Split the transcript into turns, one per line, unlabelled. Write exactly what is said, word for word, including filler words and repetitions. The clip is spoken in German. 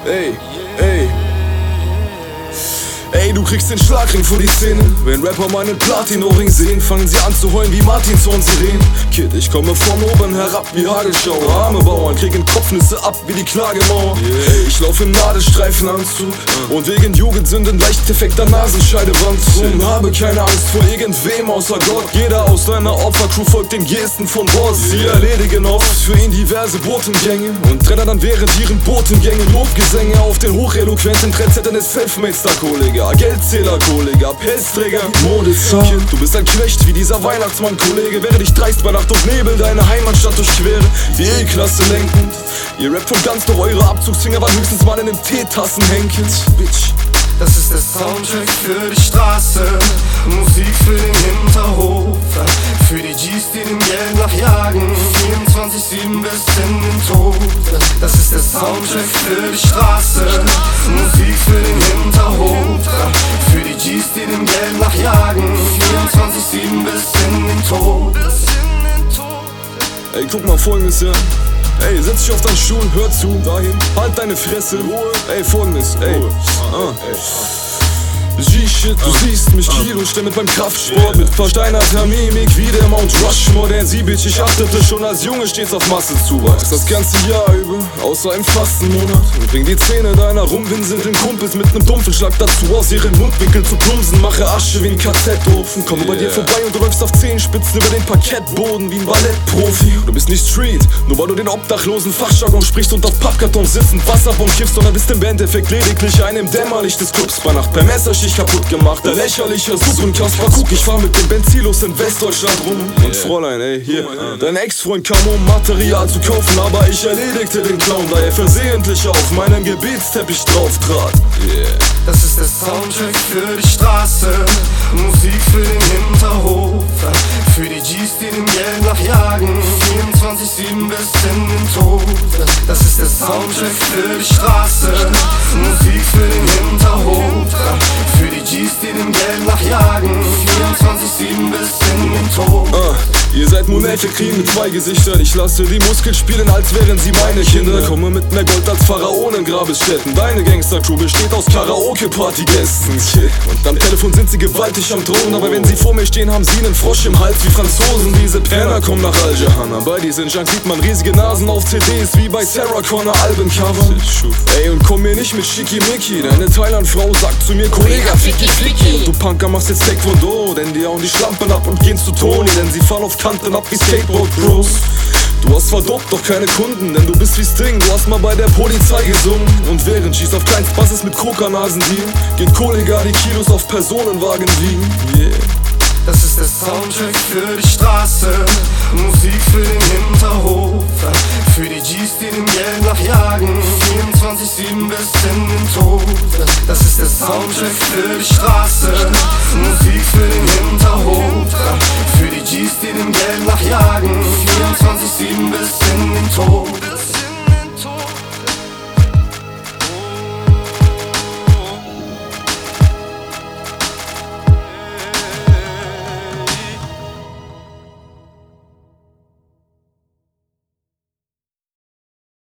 Ey, ey. Ey, du kriegst den Schlagring vor die Szene. Wenn Rapper meinen Platin-Ohrring sehen, fangen sie an zu heulen wie Martinshorn-Sirenen. Kid, ich komme von oben herab wie Hagelschauer. Arme Bauern kriegen Kopfnüsse ab wie die Klagemauer. Ey, ich lauf im Nadelstreifenanzug und wegen Jugendsünden leicht defekter Nasenscheidewand. Und habe keine Angst vor irgendwem außer Gott. Jeder aus deiner Opfercrew folgt den Gesten von Boss. Sie erledigen oft für ihn diverse Botengänge und trennen dann während ihren Botengängen Lobgesänge auf den hocheloquenten Trendsetter des Selfmade-Star-Kollege. Geldzähler, Kollege, Pelzträger, Modezahn. Du bist ein Knecht wie dieser Weihnachtsmann, Kollege. Während ich dreist bei Nacht und Nebel deine Heimatstadt durchquere, wie E-Klasse lenkend. Ihr rappt von ganz, doch eure Abzugsfinger waren höchstens mal in den Teetassen henkend. Bitch.
Das ist der Soundtrack für die Straße, Musik für den Hinterhof, für die G's, die dem Geld nachjagen, vierundzwanzig sieben bis in den Tod. Das ist der Soundtrack für die Straße, Musik für den Hinterhof, für die G's, die dem Geld nachjagen, vierundzwanzig sieben bis in den Tod.
Ey, guck mal, folgendes, ja. Ey, setz dich auf deinen Stuhl, hör zu, dahin, halt deine Fresse, Ruhe. Ey, folgendes, ey, ah. G-Shit, du siehst mich Kilostemmet beim Kraftsport mit versteinerter Mimik wie der Mount Rushmore. Der sie, Bitch, ich achtete schon als Junge stets auf Massenzuwachs das ganze Jahr über, außer im Fastenmonat. Und bring die Zähne deiner rumwinselnden Kumpels mit nem dumpfen Schlag dazu aus ihren Mundwinkel zu plumsen. Mache Asche wie ein K Z-Ofen, komme bei dir vorbei und du läufst auf Zehenspitzen über den Parkettboden wie ein Ballettprofi. Du bist nicht Street, nur weil du den obdachlosen Fachjargon sprichst und auf Pappkartons sitzend Wasserbomb kiffst, sondern bist im Endeffekt lediglich ein im Dämmerlicht des Clubs bei Nacht per Messerstich kaputt gemacht, ein lächerlicher Sub und Kaspar Cook. Ich fahr mit den Benzilos in Westdeutschland rum. Und Fräulein, ey, hier, dein Ex-Freund kam, um Material zu kaufen, aber ich erledigte den Clown, da er versehentlich auf meinen Gebetsteppich drauf trat. Yeah.
Das ist der Soundtrack für die Straße, Musik für den Hinterhof, für die G's, die dem Geld nachjagen, vierundzwanzig sieben bis in den Tod. Das ist der Soundtrack für die Straße, Musik für den Hinterhof, für die G's, die dem Geld nachjagen, vierundzwanzig sieben bis in den Tod.
Ah, ihr seid Monate kriegen mit zwei Gesichtern. Ich lasse die Muskeln spielen, als wären sie meine Kinder. Komme mit mehr Gold als Pharaonen Grabesstätten. Deine Gangster-Crew besteht aus Karaoke-Party-Gästen. Und am Telefon sind sie gewaltig am Drohen, aber wenn sie vor mir stehen, haben sie einen Frosch im Hals wie Franzosen. Diese Penner kommen nach Al Jahannam. Bei diesen Junks sieht man riesige Nasen auf C Ds wie bei Sarah Connor Albencover. Ey, und komm mir nicht mit Schickimicki. Deine Thailand-Frau sagt zu mir, Kollege, Ficky Ficky. Und du Punker machst jetzt Taekwondo, denn die hauen die Schlampen ab und gehen zu Toni, denn sie fahren auf Kanten ab wie Skateboard-Bros. Du hast verdobt doch keine Kunden, denn du bist wie Sting, du hast mal bei der Polizei gesungen. Und während schießt auf Kleinstbasses mit Kokanasen-Deal, geht Kollega die Kilos auf Personenwagen wiegen. Yeah.
Das ist der Soundtrack für die Straße, Musik für den Hinterhof, für die G's, die dem Geld nachjagen, vierundzwanzig sieben bis in den Tod. Das ist der Soundtrack für die Straße, Musik